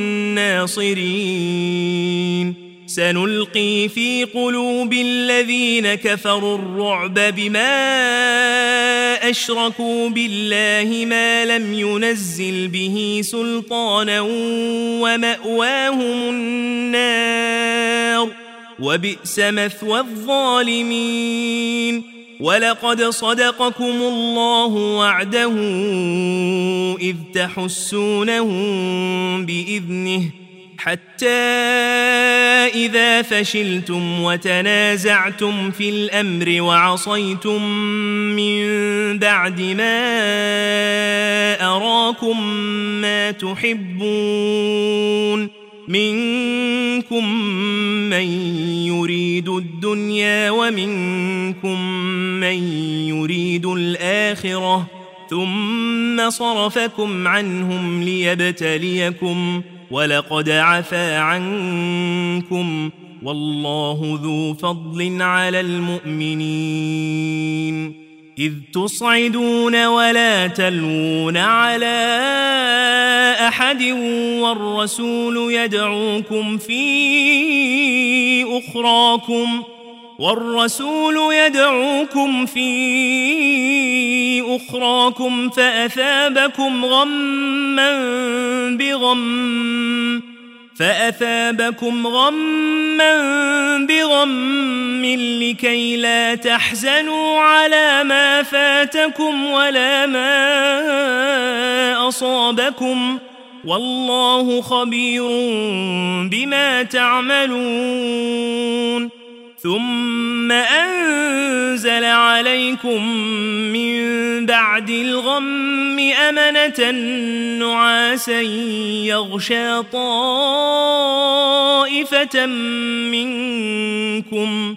الناصرين سنلقي في قلوب الذين كفروا الرعب بما أشركوا بالله ما لم ينزل به سلطانا ومأواهم النار وبئس مثوى الظالمين ولقد صدقكم الله وعده إذ تحسونهم بإذنه حتى إذا فشلتم وتنازعتم في الأمر وعصيتم من بعد ما أراكم ما تحبون منكم من يريد الدنيا ومنكم من يريد الآخرة ثم صرفكم عنهم ليبتليكم ولقد عفا عنكم والله ذو فضل على المؤمنين إذ تصعدون ولا تلوون على أحد والرسول يدعوكم في أخراكم والرسول يدعوكم في أخراكم فأثابكم غما بغم فأثابكم غما بغم لكي لا تحزنوا على ما فاتكم ولا ما أصابكم والله خبير بما تعملون ثم أنزل عليكم من بعد الغم أمنة نعاسا يغشى طائفة منكم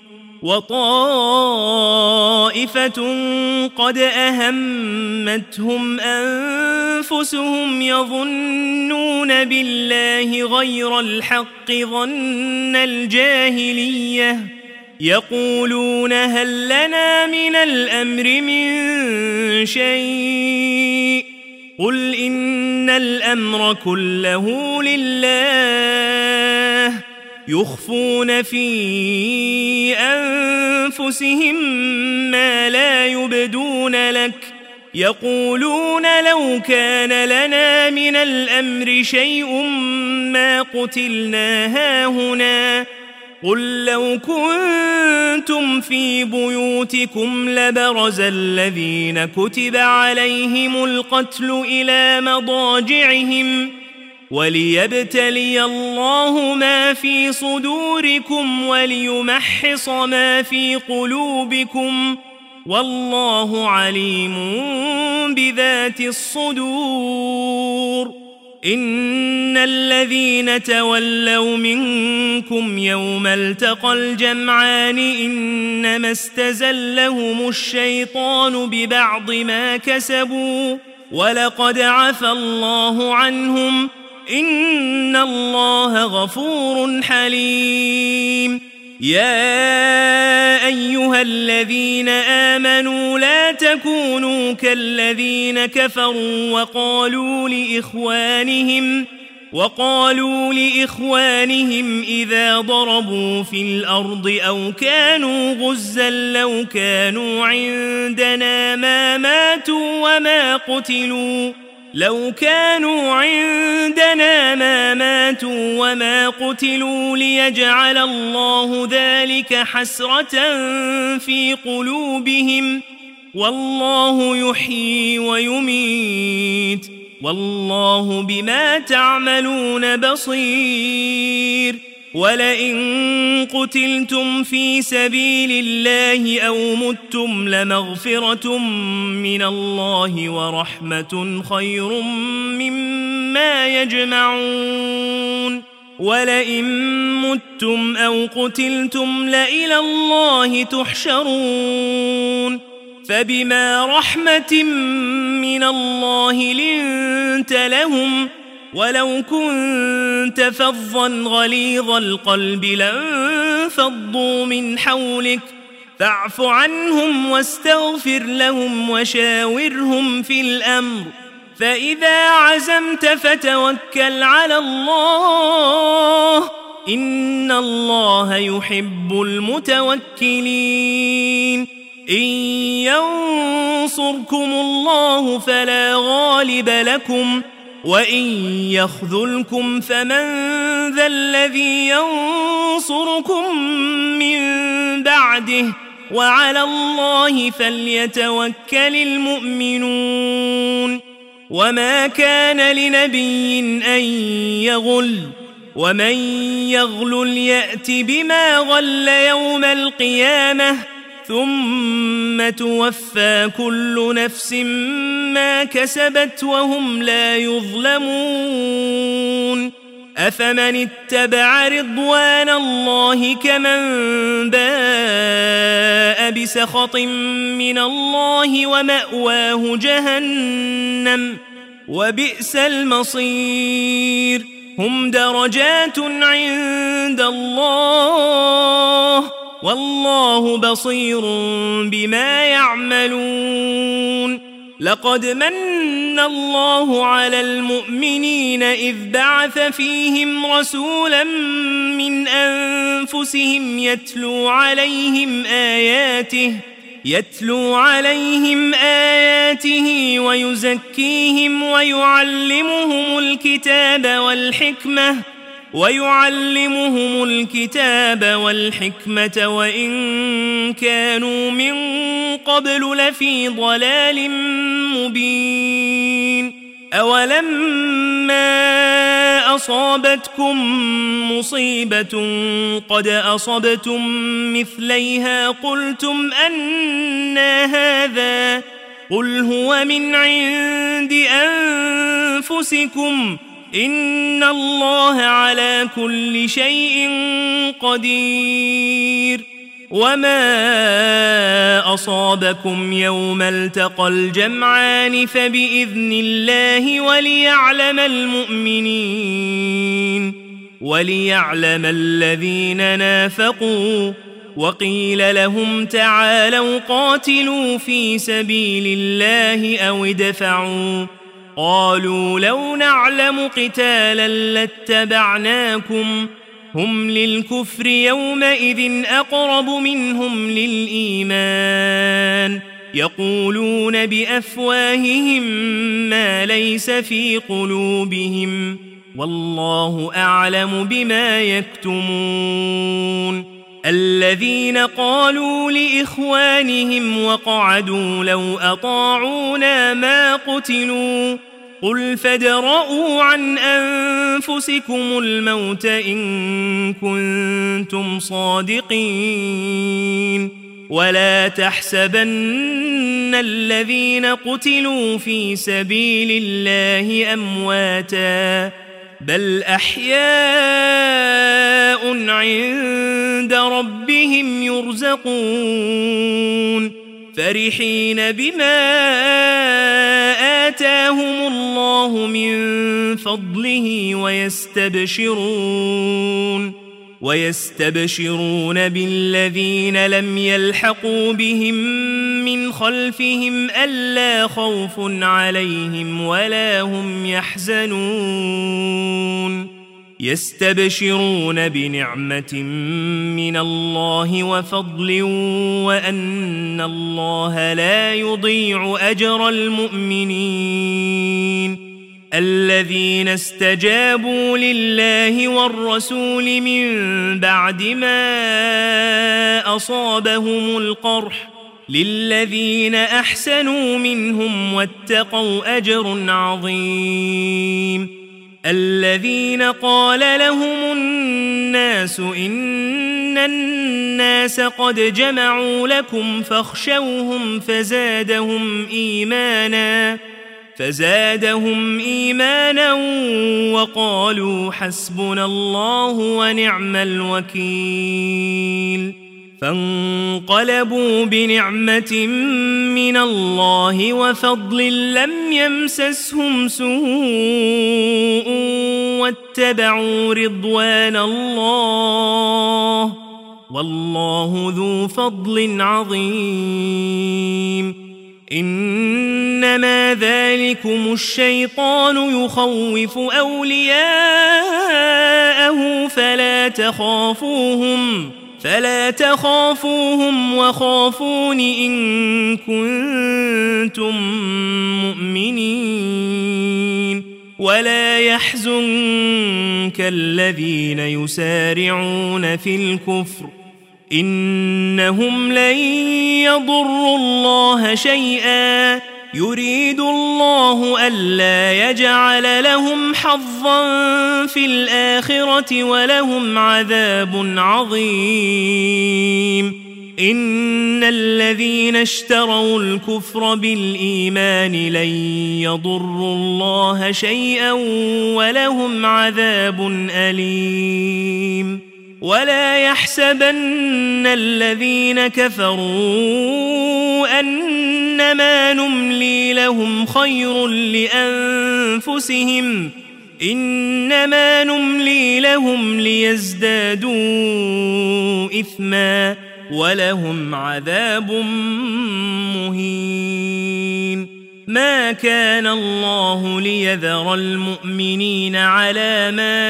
وطائفة قد أهمتهم أنفسهم يظنون بالله غير الحق ظن الجاهلية يقولون هل لنا من الأمر من شيء قل إن الأمر كله لله يخفون في أنفسهم ما لا يبدون لك يقولون لو كان لنا من الأمر شيء ما قتلنا هاهنا قل لو كنتم في بيوتكم لبرز الذين كتب عليهم القتل إلى مضاجعهم وليبتلي الله ما في صدوركم وليمحص ما في قلوبكم والله عليم بذات الصدور إن الذين تولوا منكم يوم التقى الجمعان إنما استزلهم الشيطان ببعض ما كسبوا ولقد عفى الله عنهم إن الله غفور حليم يا أيها الذين آمنوا لا تكونوا كالذين كفروا وقالوا لإخوانهم وقالوا لإخوانهم إذا ضربوا في الأرض أو كانوا غزا لو كانوا عندنا ما ماتوا وما قتلوا لو كانوا عندنا ما ماتوا وما قتلوا ليجعل الله ذلك حسرة في قلوبهم والله يحيي ويميت والله بما تعملون بصير ولئن قتلتم في سبيل الله أو متم لمغفرة من الله ورحمة خير مما يجمعون ولئن متم أو قتلتم لإلى الله تحشرون فبما رحمة من الله لنت لهم ولو كنت فظا غليظ القلب لانفضوا من حولك فاعف عنهم واستغفر لهم وشاورهم في الأمر فإذا عزمت فتوكل على الله إن الله يحب المتوكلين إن ينصركم الله فلا غالب لكم وإن يخذلكم فمن ذا الذي ينصركم من بعده وعلى الله فليتوكل المؤمنون وما كان لنبي أن يغل ومن يغلل يأت بما غل يوم القيامة ثم توفى كل نفس ما كسبت وهم لا يظلمون أفمن اتبع رضوان الله كمن باء بسخط من الله ومأواه جهنم وبئس المصير هم درجات عند الله والله بصير بما يعملون لقد من الله على المؤمنين إذ بعث فيهم رسولا من أنفسهم يتلو عليهم آياته يتلو عليهم آياته ويزكيهم ويعلمهم الكتاب والحكمة ويعلمهم الكتاب والحكمة وإن كانوا من قبل لفي ضلال مبين أولما أصابتكم مصيبة قد أصبتم مثليها قلتم أنى هذا قل هو من عند أنفسكم إن الله على كل شيء قدير وما أصابكم يوم التقى الجمعان فبإذن الله وليعلم المؤمنين وليعلم الذين نافقوا وقيل لهم تعالوا قاتلوا في سبيل الله أو ادفعوا قالوا لو نعلم قتالا لاتبعناكم هم للكفر يومئذ أقرب منهم للإيمان يقولون بأفواههم ما ليس في قلوبهم والله أعلم بما يكتمون الذين قالوا لإخوانهم وقعدوا لو أطاعونا ما قتلوا قل فادرءوا عن أنفسكم الموت إن كنتم صادقين ولا تحسبن الذين قتلوا في سبيل الله أمواتا بل أحياء عند ربهم يرزقون فرحين بما آتاهم الله من فضله ويستبشرون ويستبشرون بالذين لم يلحقوا بهم من خلفهم ألا خوف عليهم ولا هم يحزنون يستبشرون بنعمة من الله وفضل وأن الله لا يضيع أجر المؤمنين الذين استجابوا لله والرسول من بعد ما أصابهم القرح للذين أحسنوا منهم واتقوا أجر عظيم الذين قال لهم الناس إن الناس قد جمعوا لكم فاخشوهم فزادهم إيمانا فزادهم إيمانا وقالوا حسبنا الله ونعم الوكيل فانقلبوا بنعمة من الله وفضل لم يمسسهم سوء واتبعوا رضوان الله والله ذو فضل عظيم إنما ذلكم الشيطان يخوف أولياءه فلا تخافوهم فلا تخافوهم وخافون إن كنتم مؤمنين ولا يحزنك الذين يسارعون في الكفر إنهم لن يضروا الله شيئا يريد الله ألا يجعل لهم حظا في الآخرة ولهم عذاب عظيم إن الذين اشتروا الكفر بالإيمان لن يضروا الله شيئا ولهم عذاب أليم ولا يحسبن الذين كفروا أنما نملي لهم خير لأنفسهم إنما نملي لهم ليزدادوا إثما ولهم عذاب مهين ما كان الله ليذر المؤمنين على ما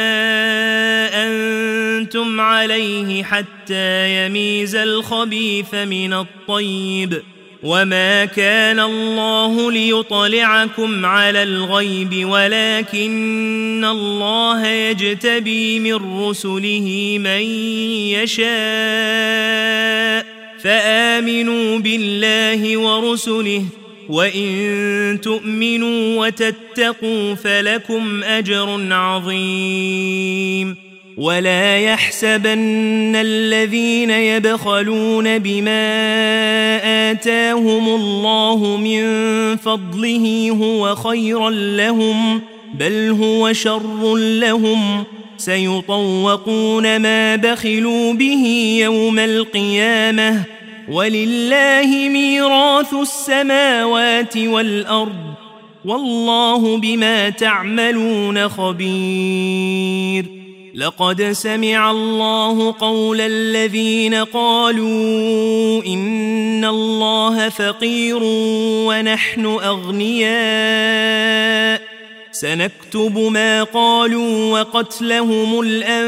أنتم عليه حتى يميز الخبيث من الطيب وما كان الله ليطلعكم على الغيب ولكن الله يجتبي من رسله من يشاء فآمنوا بالله ورسله وإن تؤمنوا وتتقوا فلكم أجر عظيم ولا يحسبن الذين يبخلون بما آتاهم الله من فضله هو خيرا لهم بل هو شر لهم سيطوقون ما بخلوا به يوم القيامة ولله ميراث السماوات والأرض والله بما تعملون خبير لقد سمع الله قول الذين قالوا إن الله فقير ونحن أغنياء سنكتب ما قالوا وقتلهم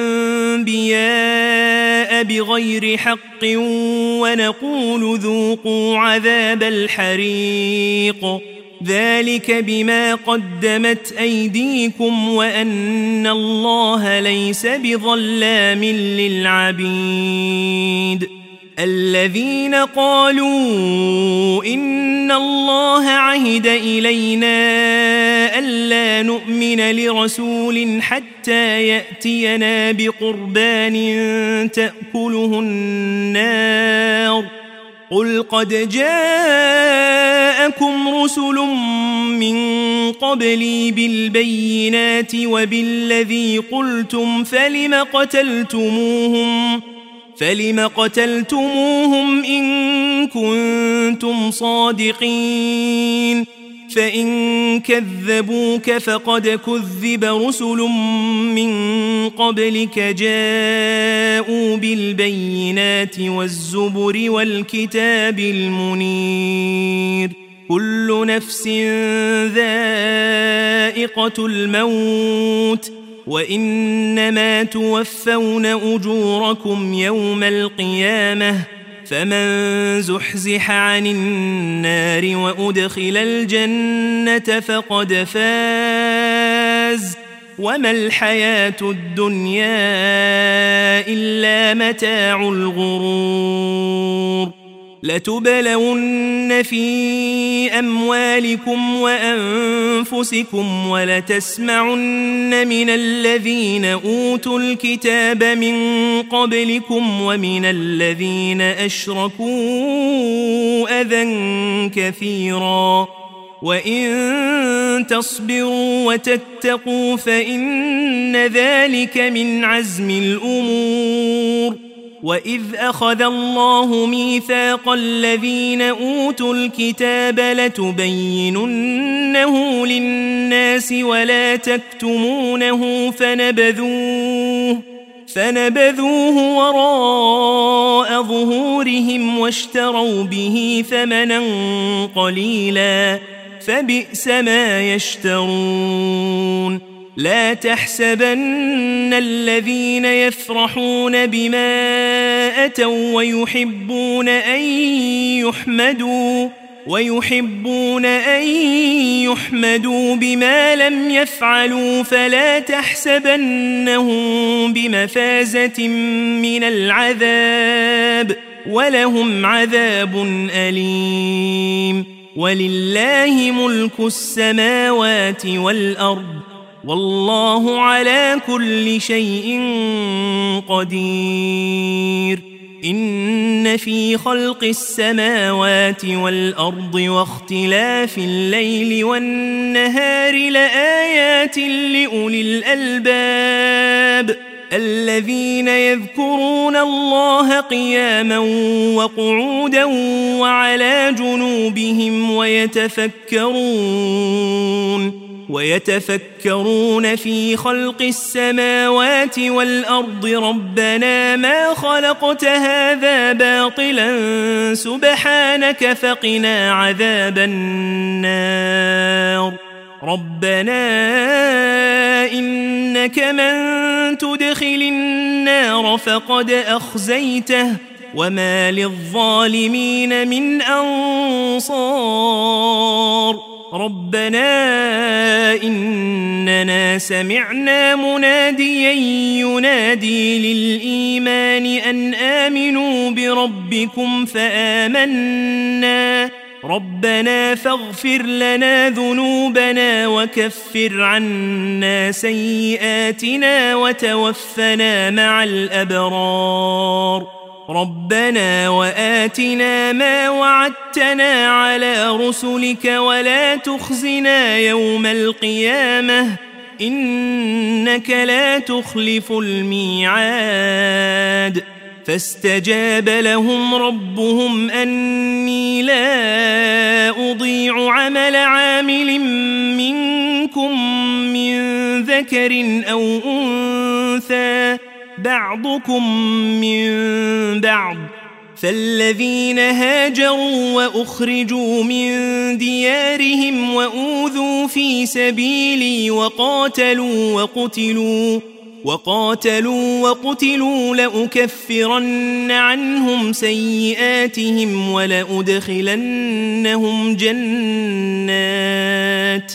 الأنبياء بغير حق ونقول ذوقوا عذاب الحريق ذلك بما قدمت أيديكم وأن الله ليس بظلام للعبيد الذين قالوا إن الله عهد إلينا ألا نؤمن لرسول حتى يأتينا بقربان تأكله النار قل قد جاءكم رسل من قبلي بالبينات وبالذي قلتم فلم قتلتموهم فلم قتلتموهم إن كنتم صادقين فإن كذبوك فقد كذب رسل من قبلك جاءوا بالبينات والزبر والكتاب المنير كل نفس ذائقة الموت وإنما توفون أجوركم يوم القيامة فمن زحزح عن النار وأدخل الجنة فقد فاز وما الحياة الدنيا إلا متاع الغرور لتبلون في أموالكم وأنفسكم ولتسمعن من الذين أوتوا الكتاب من قبلكم ومن الذين أشركوا أذى كثيرا وإن تصبروا وتتقوا فإن ذلك من عزم الأمور. وإذ أخذ الله ميثاق الذين أوتوا الكتاب لتبيننه للناس ولا تكتمونه فنبذوه فنبذوه وراء ظهورهم واشتروا به ثمنا قليلا فبئس ما يشترون. لا تحسبن الذين يفرحون بما أتوا ويحبون أن يحمدوا ويحبون أن يحمدوا بما لم يفعلوا فلا تحسبنهم بمفازة من العذاب ولهم عذاب أليم. ولله ملك السماوات والأرض والله على كل شيء قدير. إن في خلق السماوات والأرض واختلاف الليل والنهار لآيات لأولي الألباب الذين يذكرون الله قياما وقعودا وعلى جنوبهم ويتفكرون ويتفكرون في خلق السماوات والأرض ربنا ما خلقت هذا باطلا سبحانك فقنا عذاب النار. ربنا إنك من تدخل النار فقد أخزيته وما للظالمين من أنصار. ربنا إننا سمعنا مناديا ينادي للإيمان أن آمنوا بربكم فآمنا ربنا فاغفر لنا ذنوبنا وكفر عنا سيئاتنا وتوفنا مع الأبرار. ربنا وآتنا ما وعدتنا على رسلك ولا تخزنا يوم القيامة إنك لا تخلف الميعاد. فاستجاب لهم ربهم أني لا أضيع عمل عامل منكم من ذكر أو أنثى بعضكم من بعض. فالذين هاجروا وأخرجوا من ديارهم وأوذوا في سبيلي وقاتلوا وقتلوا وقاتلوا وقتلوا لأكفرن عنهم سيئاتهم ولأدخلنهم جنات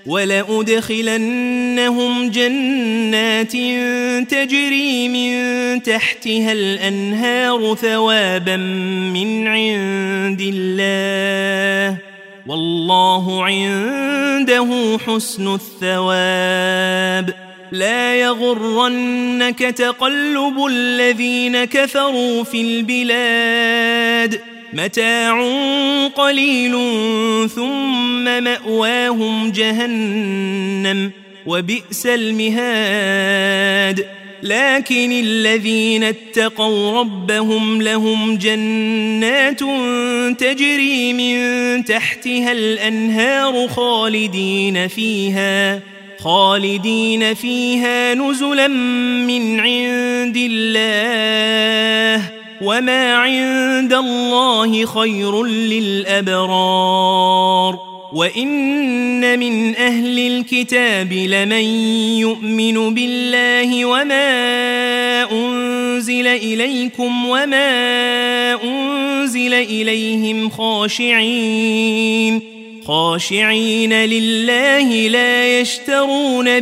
ولأدخلنهم جنات تجري من تحتها الأنهار ثوابا من عند الله والله عنده حسن الثواب. لا يغرنك تقلب الذين كفروا في البلاد متاع قليل ثم مأواهم جهنم وبئس المهاد. لكن الذين اتقوا ربهم لهم جنات تجري من تحتها الأنهار خالدين فيها خالدين فيها نزلا من عند الله وما عند الله خير للأبرار. وإن من أهل الكتاب لمن يؤمن بالله وما أنزل إليكم وما أنزل إليهم خاشعين خاشعين لله لا يشترون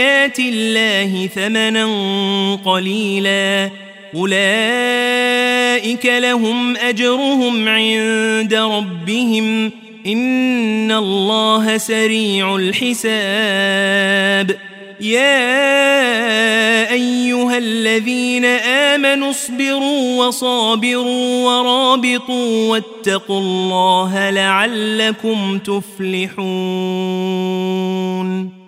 بآيات الله ثمنا قليلا أولئك أولئك لهم أجرهم عند ربهم إن الله سريع الحساب يا أيها الذين آمنوا اصبروا وصابروا ورابطوا واتقوا الله لعلكم تفلحون